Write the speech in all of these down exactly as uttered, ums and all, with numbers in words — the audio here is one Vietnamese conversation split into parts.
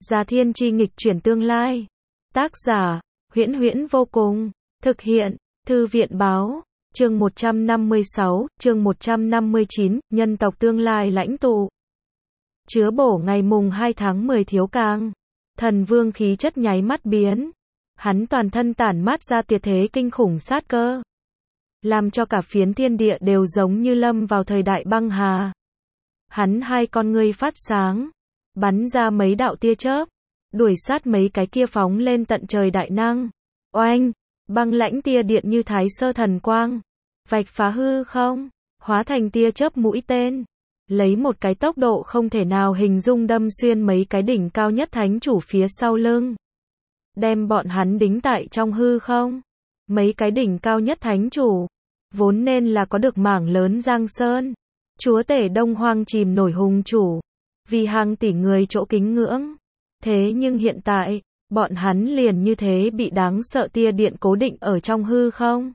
Già Thiên Chi nghịch chuyển tương lai. Tác giả, Huyễn Huyễn vô cùng. Thực hiện, Thư viện báo. Chương một trăm năm mươi sáu, chương một trăm năm mươi chín, nhân tộc tương lai lãnh tụ. Chứa bổ ngày mùng hai tháng mười thiếu cang. Thần vương khí chất nháy mắt biến. Hắn toàn thân tản mát ra tuyệt thế kinh khủng sát cơ. Làm cho cả phiến thiên địa đều giống như lâm vào thời đại băng hà. Hắn hai con ngươi phát sáng. Bắn ra mấy đạo tia chớp. Đuổi sát mấy cái kia phóng lên tận trời đại năng. Oanh! Băng lãnh tia điện như thái sơ thần quang. Vạch phá hư không. Hóa thành tia chớp mũi tên. Lấy một cái tốc độ không thể nào hình dung đâm xuyên mấy cái đỉnh cao nhất thánh chủ phía sau lưng. Đem bọn hắn đính tại trong hư không. Mấy cái đỉnh cao nhất thánh chủ. Vốn nên là có được mảng lớn giang sơn. Chúa tể Đông Hoang chìm nổi hùng chủ. Vì hàng tỷ người chỗ kính ngưỡng. Thế nhưng hiện tại, bọn hắn liền như thế bị đáng sợ tia điện cố định ở trong hư không.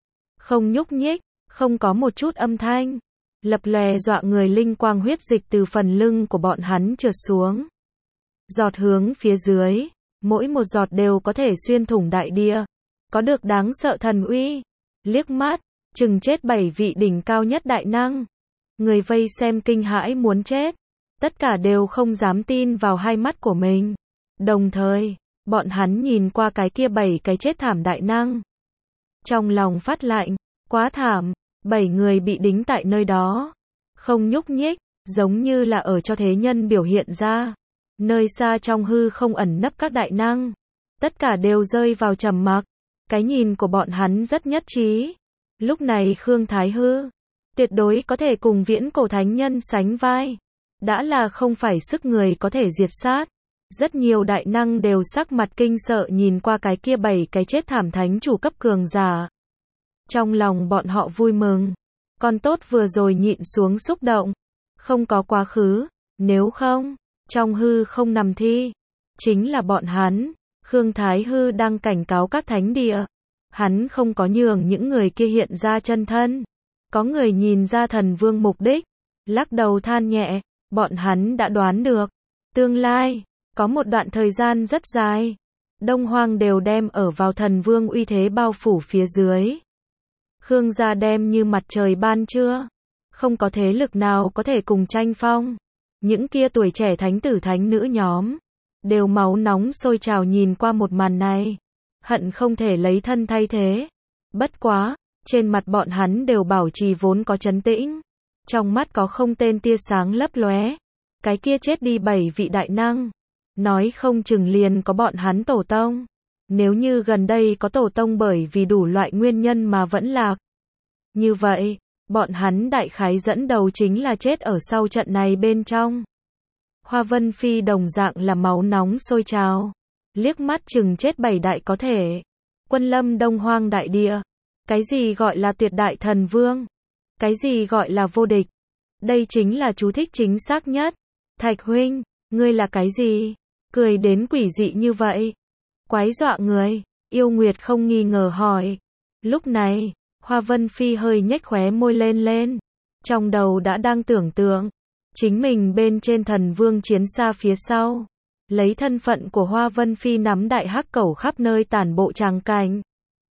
Không nhúc nhích, không có một chút âm thanh. Lập lòe dọa người linh quang huyết dịch từ phần lưng của bọn hắn trượt xuống. Giọt hướng phía dưới, mỗi một giọt đều có thể xuyên thủng đại địa. Có được đáng sợ thần uy. Liếc mắt, chừng chết bảy vị đỉnh cao nhất đại năng. Người vây xem kinh hãi muốn chết. Tất cả đều không dám tin vào hai mắt của mình. Đồng thời, bọn hắn nhìn qua cái kia bảy cái chết thảm đại năng. Trong lòng phát lạnh, quá thảm, bảy người bị đính tại nơi đó. Không nhúc nhích, giống như là ở cho thế nhân biểu hiện ra. Nơi xa trong hư không ẩn nấp các đại năng. Tất cả đều rơi vào trầm mặc. Cái nhìn của bọn hắn rất nhất trí. Lúc này Khương Thái Hư, tuyệt đối có thể cùng viễn cổ thánh nhân sánh vai. Đã là không phải sức người có thể diệt sát. Rất nhiều đại năng đều sắc mặt kinh sợ nhìn qua cái kia bảy cái chết thảm thánh chủ cấp cường giả. Trong lòng bọn họ vui mừng. Còn tốt vừa rồi nhịn xuống xúc động. Không có quá khứ. Nếu không, trong hư không nằm thi. Chính là bọn hắn. Khương Thái Hư đang cảnh cáo các thánh địa. Hắn không có nhường những người kia hiện ra chân thân. Có người nhìn ra thần vương mục đích. Lắc đầu than nhẹ. Bọn hắn đã đoán được. Tương lai, có một đoạn thời gian rất dài. Đông Hoang đều đem ở vào thần vương uy thế bao phủ phía dưới. Khương gia đem như mặt trời ban trưa. Không có thế lực nào có thể cùng tranh phong. Những kia tuổi trẻ thánh tử thánh nữ nhóm. Đều máu nóng sôi trào nhìn qua một màn này. Hận không thể lấy thân thay thế. Bất quá, trên mặt bọn hắn đều bảo trì vốn có trấn tĩnh. Trong mắt có không tên tia sáng lấp lóe. Cái kia chết đi bảy vị đại năng. Nói không chừng liền có bọn hắn tổ tông. Nếu như gần đây có tổ tông bởi vì đủ loại nguyên nhân mà vẫn lạc. Như vậy, bọn hắn đại khái dẫn đầu chính là chết ở sau trận này bên trong. Hoa Vân Phi đồng dạng là máu nóng sôi trào. Liếc mắt chừng chết bảy đại có thể. Quân lâm Đông Hoang đại địa. Cái gì gọi là tuyệt đại thần vương? Cái gì gọi là vô địch? Đây chính là chú thích chính xác nhất. Thạch huynh, ngươi là cái gì? Cười đến quỷ dị như vậy. Quái dọa người. Yêu Nguyệt không nghi ngờ hỏi. Lúc này, Hoa Vân Phi hơi nhếch khóe môi lên lên. Trong đầu đã đang tưởng tượng. Chính mình bên trên thần vương chiến xa phía sau. Lấy thân phận của Hoa Vân Phi nắm đại hắc cẩu khắp nơi tản bộ tràng cảnh.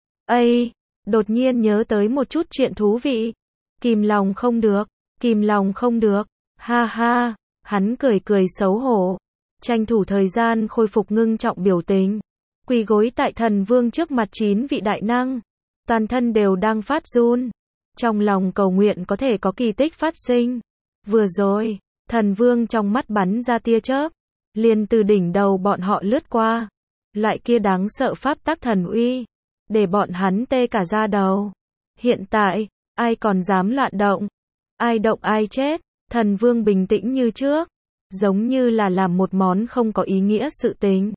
Ây, đột nhiên nhớ tới một chút chuyện thú vị. Kìm lòng không được, kìm lòng không được, ha ha, hắn cười cười xấu hổ, tranh thủ thời gian khôi phục ngưng trọng biểu tình, quỳ gối tại thần vương trước mặt chín vị đại năng, toàn thân đều đang phát run, trong lòng cầu nguyện có thể có kỳ tích phát sinh. Vừa rồi, thần vương trong mắt bắn ra tia chớp, liền từ đỉnh đầu bọn họ lướt qua, loại kia đáng sợ pháp tắc thần uy, để bọn hắn tê cả da đầu. Hiện tại, ai còn dám loạn động? Ai động ai chết? Thần vương bình tĩnh như trước. Giống như là làm một món không có ý nghĩa sự tình.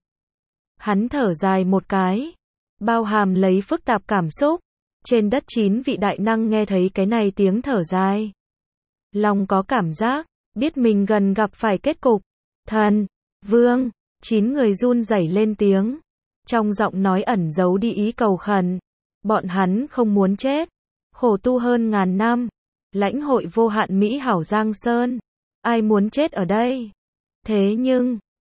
Hắn thở dài một cái. Bao hàm lấy phức tạp cảm xúc. Trên đất chín vị đại năng nghe thấy cái này tiếng thở dài. Lòng có cảm giác. Biết mình gần gặp phải kết cục. Thần, vương, chín người run rẩy lên tiếng. Trong giọng nói ẩn giấu đi ý cầu khẩn. Bọn hắn không muốn chết. Khổ tu hơn ngàn năm, lãnh hội vô hạn mỹ hảo giang sơn, ai muốn chết ở đây? Thế nhưng,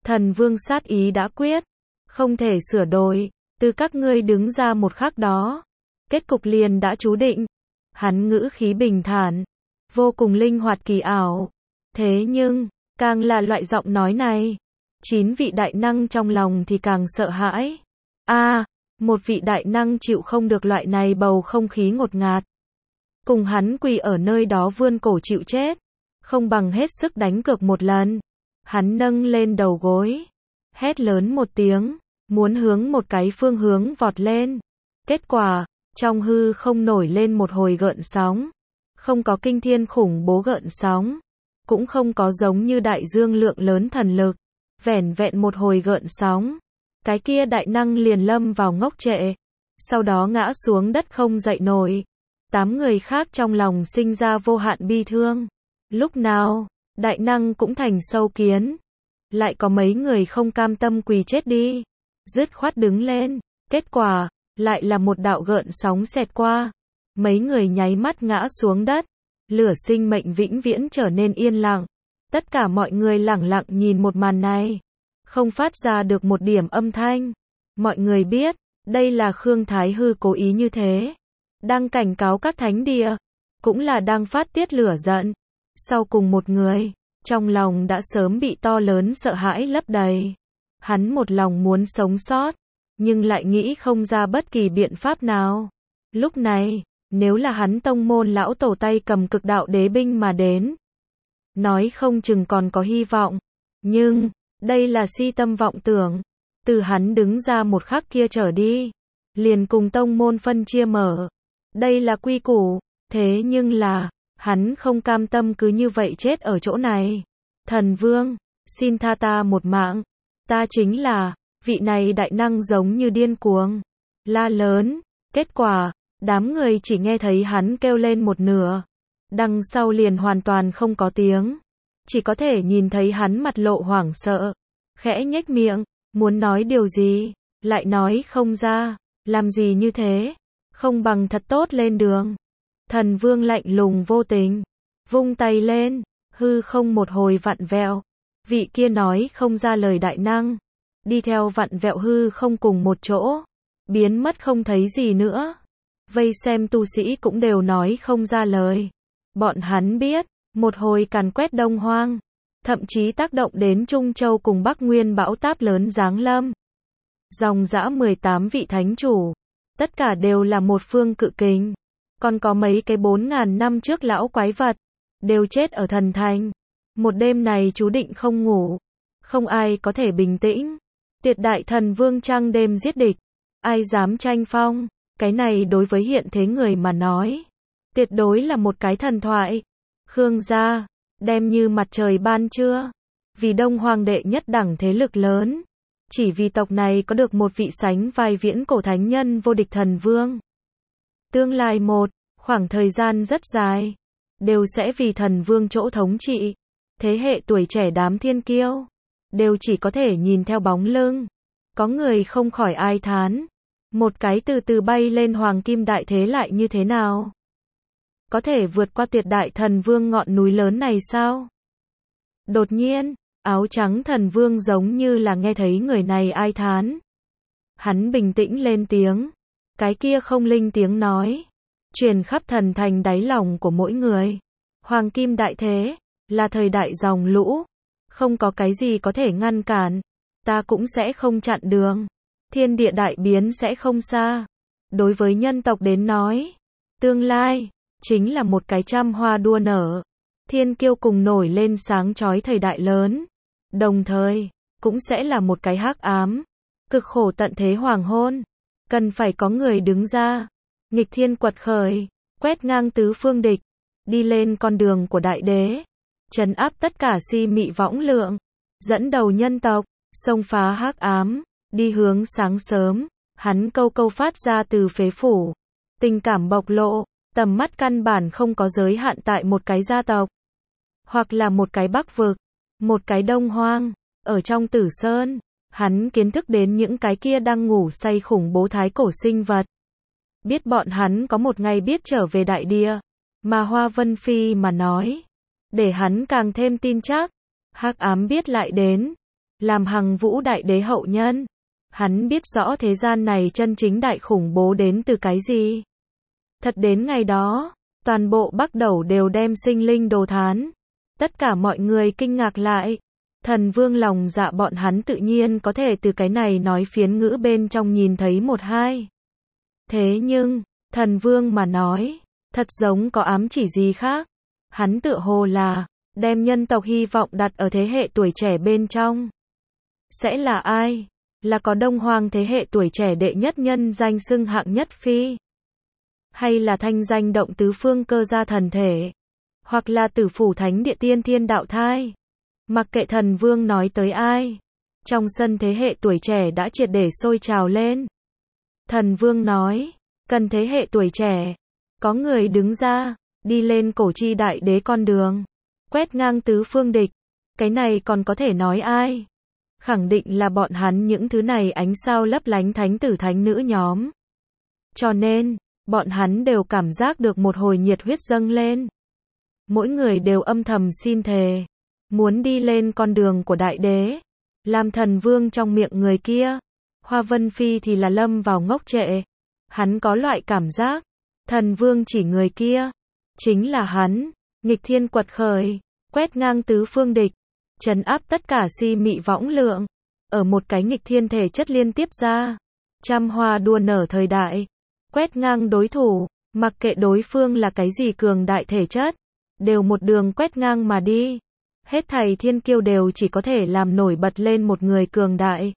Thần vương sát ý đã quyết, không thể sửa đổi, từ các ngươi đứng ra một khắc đó, kết cục liền đã chú định. Hắn ngữ khí bình thản, vô cùng linh hoạt kỳ ảo. Thế nhưng, càng là loại giọng nói này, chín vị đại năng trong lòng thì càng sợ hãi. A, à, một vị đại năng chịu không được loại này bầu không khí ngột ngạt. Cùng hắn quỳ ở nơi đó vươn cổ chịu chết, không bằng hết sức đánh cược một lần. Hắn nâng lên đầu gối, hét lớn một tiếng, muốn hướng một cái phương hướng vọt lên. Kết quả, trong hư không nổi lên một hồi gợn sóng. Không có kinh thiên khủng bố gợn sóng, cũng không có giống như đại dương lượng lớn thần lực. Vẻn vẹn một hồi gợn sóng, cái kia đại năng liền lâm vào ngốc trệ, sau đó ngã xuống đất không dậy nổi. Tám người khác trong lòng sinh ra vô hạn bi thương. Lúc nào, đại năng cũng thành sâu kiến. Lại có mấy người không cam tâm quỳ chết đi, dứt khoát đứng lên. Kết quả, lại là một đạo gợn sóng xẹt qua. Mấy người nháy mắt ngã xuống đất. Lửa sinh mệnh vĩnh viễn trở nên yên lặng. Tất cả mọi người lẳng lặng nhìn một màn này, không phát ra được một điểm âm thanh. Mọi người biết, đây là Khương Thái Hư cố ý như thế, đang cảnh cáo các thánh địa, cũng là đang phát tiết lửa giận. Sau cùng một người, trong lòng đã sớm bị to lớn sợ hãi lấp đầy. Hắn một lòng muốn sống sót, nhưng lại nghĩ không ra bất kỳ biện pháp nào. Lúc này, nếu là hắn tông môn lão tổ tay cầm cực đạo đế binh mà đến, nói không chừng còn có hy vọng. Nhưng, đây là si tâm vọng tưởng. Từ hắn đứng ra một khắc kia trở đi, liền cùng tông môn phân chia mở. Đây là quy củ. Thế nhưng là, hắn không cam tâm cứ như vậy chết ở chỗ này. Thần vương, xin tha ta một mạng. Ta chính là, vị này đại năng giống như điên cuồng, la lớn. Kết quả, đám người chỉ nghe thấy hắn kêu lên một nửa. Đằng sau liền hoàn toàn không có tiếng. Chỉ có thể nhìn thấy hắn mặt lộ hoảng sợ, khẽ nhếch miệng, muốn nói điều gì, lại nói không ra. Làm gì như thế, không bằng thật tốt lên đường. Thần vương lạnh lùng vô tình, vung tay lên, hư không một hồi vặn vẹo. Vị kia nói không ra lời đại năng, đi theo vặn vẹo hư không cùng một chỗ, biến mất không thấy gì nữa. Vây xem tu sĩ cũng đều nói không ra lời. Bọn hắn biết, một hồi càn quét Đông Hoang, thậm chí tác động đến Trung Châu cùng Bắc Nguyên bão táp lớn giáng lâm. Dòng dã mười tám vị thánh chủ, tất cả đều là một phương cự kình. Còn có mấy cái bốn ngàn năm trước lão quái vật, đều chết ở thần thành. Một đêm này chú định không ngủ, không ai có thể bình tĩnh. Tiệt đại thần vương trăng đêm giết địch, ai dám tranh phong. Cái này đối với hiện thế người mà nói, tuyệt đối là một cái thần thoại. Khương gia, đem như mặt trời ban trưa, vì Đông Hoang đệ nhất đẳng thế lực lớn. Chỉ vì tộc này có được một vị sánh vai viễn cổ thánh nhân vô địch thần vương. Tương lai một, khoảng thời gian rất dài, đều sẽ vì thần vương chỗ thống trị. Thế hệ tuổi trẻ đám thiên kiêu, đều chỉ có thể nhìn theo bóng lưng. Có người không khỏi ai thán. Một cái từ từ bay lên hoàng kim đại thế lại như thế nào? Có thể vượt qua tuyệt đại thần vương ngọn núi lớn này sao? Đột nhiên, áo trắng thần vương giống như là nghe thấy người này ai thán. Hắn bình tĩnh lên tiếng. Cái kia không linh tiếng nói, truyền khắp thần thành đáy lòng của mỗi người. Hoàng kim đại thế, là thời đại dòng lũ. Không có cái gì có thể ngăn cản. Ta cũng sẽ không chặn đường. Thiên địa đại biến sẽ không xa. Đối với nhân tộc đến nói, tương lai, chính là một cái trăm hoa đua nở. Thiên kiêu cùng nổi lên sáng chói thời đại lớn. Đồng thời, cũng sẽ là một cái hắc ám, cực khổ tận thế hoàng hôn. Cần phải có người đứng ra, nghịch thiên quật khởi, quét ngang tứ phương địch, đi lên con đường của đại đế, trấn áp tất cả si mị võng lượng, dẫn đầu nhân tộc, xông phá hắc ám, đi hướng sáng sớm. Hắn câu câu phát ra từ phế phủ, tình cảm bộc lộ, tầm mắt căn bản không có giới hạn tại một cái gia tộc, hoặc là một cái Bắc vực, một cái Đông Hoang. Ở trong Tử Sơn, hắn kiến thức đến những cái kia đang ngủ say khủng bố thái cổ sinh vật. Biết bọn hắn có một ngày biết trở về đại địa, mà Hoa Vân Phi mà nói, để hắn càng thêm tin chắc, hắc ám biết lại đến. làm Hằng Vũ đại đế hậu nhân. Hắn biết rõ thế gian này chân chính đại khủng bố đến từ cái gì. Thật đến ngày đó, toàn bộ Bắc Đẩu đều đem sinh linh đồ thán. Tất cả mọi người kinh ngạc lại. Thần Vương lòng dạ bọn hắn tự nhiên có thể từ cái này nói phiến ngữ bên trong nhìn thấy một hai. Thế nhưng, Thần Vương mà nói, thật giống có ám chỉ gì khác. Hắn tựa hồ là, đem nhân tộc hy vọng đặt ở thế hệ tuổi trẻ bên trong. Sẽ là ai? Là có Đông Hoang thế hệ tuổi trẻ đệ nhất nhân danh xưng hạng nhất phi? Hay là thanh danh động tứ phương cơ gia thần thể? Hoặc là tử phủ thánh địa tiên thiên đạo thai? Mặc kệ Thần Vương nói tới ai, trong sân thế hệ tuổi trẻ đã triệt để sôi trào lên. Thần Vương nói, cần thế hệ tuổi trẻ, có người đứng ra, đi lên cổ chi đại đế con đường, quét ngang tứ phương địch. Cái này còn có thể nói ai? Khẳng định là bọn hắn những thứ này ánh sao lấp lánh thánh tử thánh nữ nhóm. Cho nên, bọn hắn đều cảm giác được một hồi nhiệt huyết dâng lên. Mỗi người đều âm thầm xin thề, muốn đi lên con đường của đại đế, làm Thần Vương trong miệng người kia. Hoa Vân Phi thì là lâm vào ngốc trệ. Hắn có loại cảm giác, Thần Vương chỉ người kia, chính là hắn, nghịch thiên quật khởi, quét ngang tứ phương địch, trấn áp tất cả si mị võng lượng, ở một cái nghịch thiên thể chất liên tiếp ra, trăm hoa đua nở thời đại, quét ngang đối thủ, mặc kệ đối phương là cái gì cường đại thể chất, đều một đường quét ngang mà đi. Hết thảy thiên kiêu đều chỉ có thể làm nổi bật lên một người cường đại.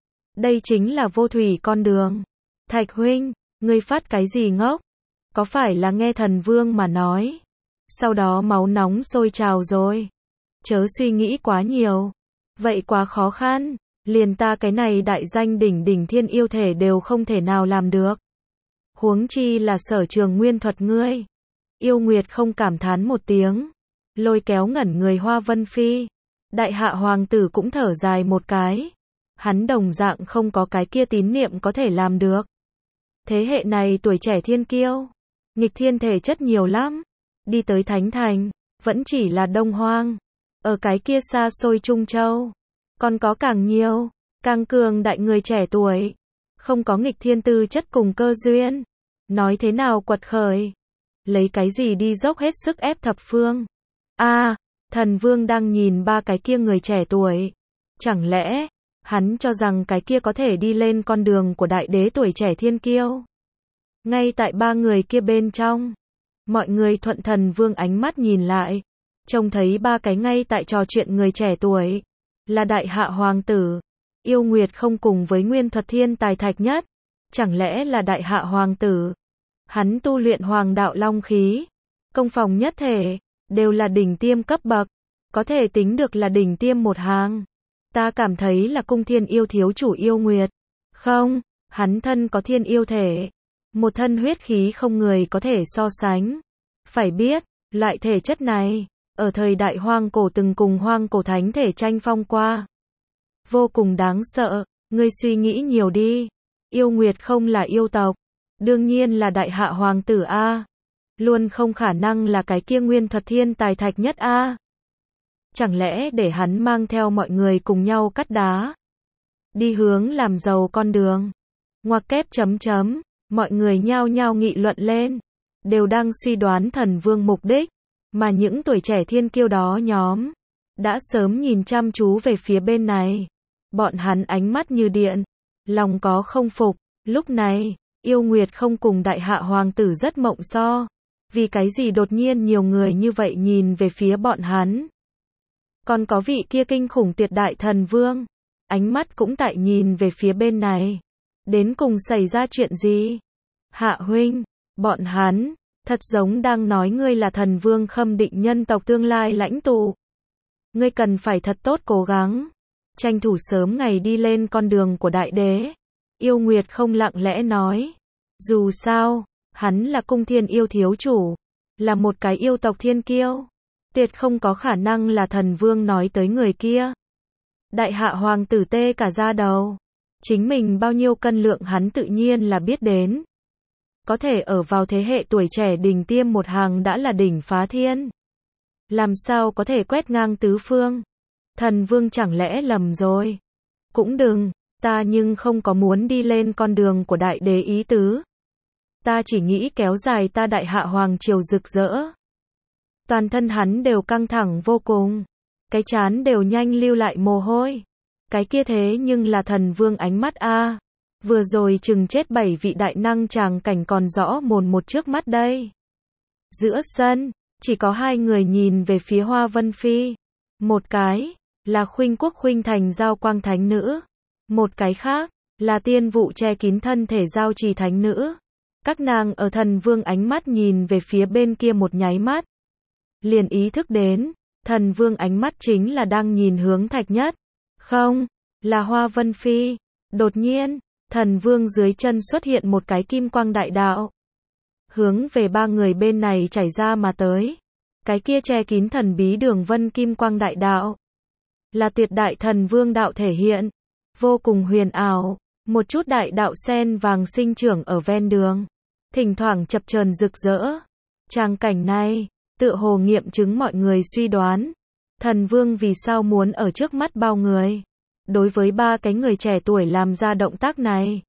Đây chính là vô thủy con đường. Thạch huynh, ngươi phát cái gì ngốc? Có phải là nghe Thần Vương mà nói? Sau đó máu nóng sôi trào rồi. Chớ suy nghĩ quá nhiều. Vậy quá khó khăn. Liền ta cái này đại danh đỉnh đỉnh thiên yêu thể đều không thể nào làm được. Huống chi là Sở Trường nguyên thuật ngươi. Yêu Nguyệt không cảm thán một tiếng. Lôi kéo ngẩn người Hoa Vân Phi. Đại hạ hoàng tử cũng thở dài một cái. Hắn đồng dạng không có cái kia tín niệm có thể làm được. Thế hệ này tuổi trẻ thiên kiêu, nghịch thiên thể chất nhiều lắm. Đi tới Thánh Thành, vẫn chỉ là Đông Hoang. Ở cái kia xa xôi Trung Châu, còn có càng nhiều, càng cường đại người trẻ tuổi. Không có nghịch thiên tư chất cùng cơ duyên. Nói thế nào quật khởi? Lấy cái gì đi dốc hết sức ép thập phương? A, à, Thần Vương đang nhìn ba cái kia người trẻ tuổi. Chẳng lẽ, hắn cho rằng cái kia có thể đi lên con đường của đại đế tuổi trẻ thiên kiêu? Ngay tại ba người kia bên trong, mọi người thuận Thần Vương ánh mắt nhìn lại, trông thấy ba cái ngay tại trò chuyện người trẻ tuổi, là đại hạ hoàng tử, Yêu Nguyệt không cùng với nguyên thuật thiên tài Thạch Nhất, chẳng lẽ là đại hạ hoàng tử? Hắn tu luyện hoàng đạo long khí, công phòng nhất thể, đều là đỉnh tiêm cấp bậc, có thể tính được là đỉnh tiêm một hàng. Ta cảm thấy là cung thiên yêu thiếu chủ Yêu Nguyệt. Không, hắn thân có thiên yêu thể, một thân huyết khí không người có thể so sánh. Phải biết, loại thể chất này, ở thời đại hoang cổ từng cùng hoang cổ thánh thể tranh phong qua. Vô cùng đáng sợ, ngươi suy nghĩ nhiều đi. Yêu Nguyệt không là yêu tộc, đương nhiên là đại hạ hoàng tử A. Luôn không khả năng là cái kia nguyên thuật thiên tài Thạch Nhất A. Chẳng lẽ để hắn mang theo mọi người cùng nhau cắt đá, đi hướng làm giàu con đường? Ngoặc kép chấm chấm, mọi người nhao nhao nghị luận lên, đều đang suy đoán Thần Vương mục đích, mà những tuổi trẻ thiên kiêu đó nhóm, đã sớm nhìn chăm chú về phía bên này. Bọn hắn ánh mắt như điện, lòng có không phục. Lúc này, Yêu Nguyệt không cùng đại hạ hoàng tử rất mộng so. Vì cái gì đột nhiên nhiều người như vậy nhìn về phía bọn hắn? Còn có vị kia kinh khủng tuyệt đại Thần Vương, ánh mắt cũng tại nhìn về phía bên này. Đến cùng xảy ra chuyện gì? Hạ huynh, bọn hắn, thật giống đang nói ngươi là Thần Vương khâm định nhân tộc tương lai lãnh tụ. Ngươi cần phải thật tốt cố gắng, tranh thủ sớm ngày đi lên con đường của đại đế. Yêu Nguyệt không lặng lẽ nói. Dù sao, hắn là cung thiên yêu thiếu chủ, là một cái yêu tộc thiên kiêu, tuyệt không có khả năng là Thần Vương nói tới người kia. Đại hạ hoàng tử tê cả da đầu, chính mình bao nhiêu cân lượng hắn tự nhiên là biết đến. Có thể ở vào thế hệ tuổi trẻ đỉnh tiêm một hàng đã là đỉnh phá thiên. Làm sao có thể quét ngang tứ phương? Thần vương chẳng lẽ lầm rồi? Cũng đừng, ta nhưng không có muốn đi lên con đường của đại đế ý tứ. Ta chỉ nghĩ kéo dài ta đại hạ hoàng triều rực rỡ. Toàn thân hắn đều căng thẳng vô cùng. Cái trán đều nhanh lưu lại mồ hôi. Cái kia thế nhưng là thần vương ánh mắt a. Vừa rồi chừng chết bảy vị đại năng tràng cảnh còn rõ mồn một trước mắt đây. Giữa sân, chỉ có hai người nhìn về phía Hoa Vân Phi. Một cái, là Khuynh Quốc Khuynh Thành Giao Quang Thánh Nữ. Một cái khác, là Tiên Vụ che kín thân thể Giao Trì Thánh Nữ. Các nàng ở thần vương ánh mắt nhìn về phía bên kia một nháy mắt. Liền ý thức đến, thần vương ánh mắt chính là đang nhìn hướng Thạch Nhất. Không, là Hoa Vân Phi. Đột nhiên, thần vương dưới chân xuất hiện một cái kim quang đại đạo. Hướng về ba người bên này chảy ra mà tới. Cái kia che kín thần bí đường vân kim quang đại đạo. Là tuyệt đại thần vương đạo thể hiện. Vô cùng huyền ảo. Một chút đại đạo sen vàng sinh trưởng ở ven đường. Thỉnh thoảng chập chờn rực rỡ. Tràng cảnh này, tựa hồ nghiệm chứng mọi người suy đoán. Thần vương vì sao muốn ở trước mắt bao người. Đối với ba cái người trẻ tuổi làm ra động tác này.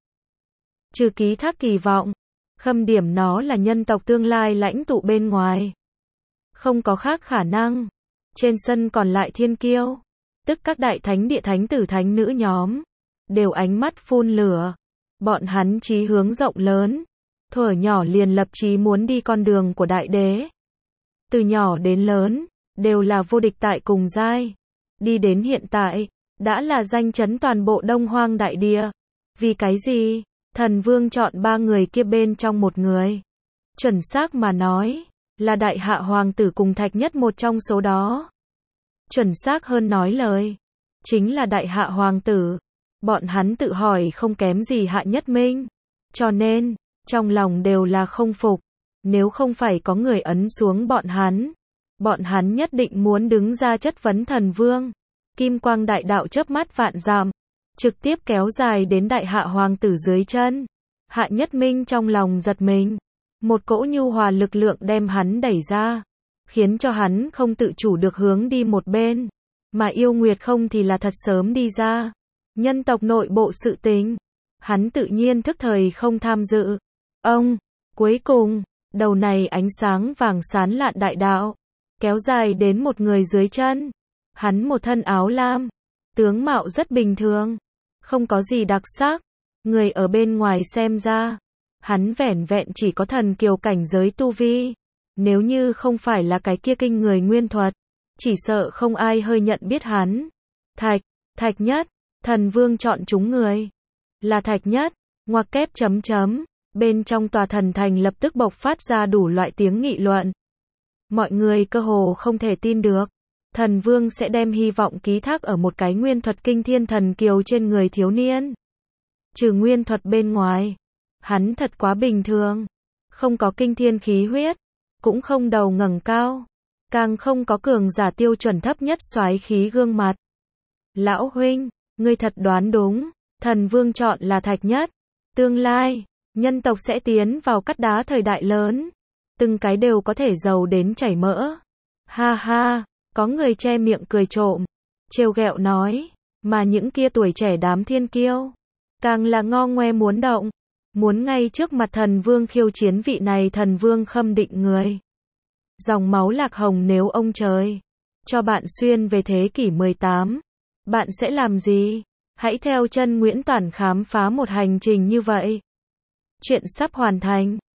Trừ ký thác kỳ vọng. Khâm điểm nó là nhân tộc tương lai lãnh tụ bên ngoài. Không có khác khả năng. Trên sân còn lại thiên kiêu. Tức các đại thánh địa thánh tử thánh nữ nhóm. Đều ánh mắt phun lửa. Bọn hắn chí hướng rộng lớn. Thuở nhỏ liền lập chí muốn đi con đường của đại đế. Từ nhỏ đến lớn, đều là vô địch tại cùng giai. Đi đến hiện tại, đã là danh chấn toàn bộ Đông Hoang đại địa. Vì cái gì? Thần vương chọn ba người kia bên trong một người. Chuẩn xác mà nói, là đại hạ hoàng tử cùng Thạch Nhất một trong số đó. Chuẩn xác hơn nói lời, chính là đại hạ hoàng tử. Bọn hắn tự hỏi không kém gì Hạ Nhất Minh. Cho nên, trong lòng đều là không phục. Nếu không phải có người ấn xuống bọn hắn, bọn hắn nhất định muốn đứng ra chất vấn thần vương. Kim quang đại đạo chớp mắt vạn dặm, trực tiếp kéo dài đến đại hạ hoàng tử dưới chân. Hạ Nhất Minh trong lòng giật mình. Một cỗ nhu hòa lực lượng đem hắn đẩy ra, khiến cho hắn không tự chủ được hướng đi một bên. Mà Yêu Nguyệt không thì là thật sớm đi ra. Nhân tộc nội bộ sự tình, hắn tự nhiên thức thời không tham dự. Ông, cuối cùng, đầu này ánh sáng vàng sán lạn đại đạo, kéo dài đến một người dưới chân. Hắn một thân áo lam, tướng mạo rất bình thường, không có gì đặc sắc. Người ở bên ngoài xem ra, hắn vẻn vẹn chỉ có thần kiều cảnh giới tu vi. Nếu như không phải là cái kia kinh người nguyên thuật, chỉ sợ không ai hơi nhận biết hắn. Thạch, Thạch Nhất, thần vương chọn chúng người. Là Thạch Nhất, ngoặc kép chấm chấm. Bên trong tòa thần thành lập tức bộc phát ra đủ loại tiếng nghị luận. Mọi người cơ hồ không thể tin được. Thần vương sẽ đem hy vọng ký thác ở một cái nguyên thuật kinh thiên thần kiều trên người thiếu niên. Trừ nguyên thuật bên ngoài, hắn thật quá bình thường. Không có kinh thiên khí huyết, cũng không đầu ngẩng cao, càng không có cường giả tiêu chuẩn thấp nhất soái khí gương mặt. Lão huynh, ngươi thật đoán đúng, thần vương chọn là Thạch Nhất. Tương lai, nhân tộc sẽ tiến vào cắt đá thời đại lớn. Từng cái đều có thể giàu đến chảy mỡ. Ha ha, có người che miệng cười trộm, trêu ghẹo nói, mà những kia tuổi trẻ đám thiên kiêu, càng là ngo ngoe muốn động, muốn ngay trước mặt thần vương khiêu chiến vị này thần vương khâm định người. Dòng máu lạc hồng nếu ông trời cho bạn xuyên về thế kỷ mười tám, bạn sẽ làm gì? Hãy theo chân Nguyễn Toản khám phá một hành trình như vậy. Chuyện sắp hoàn thành.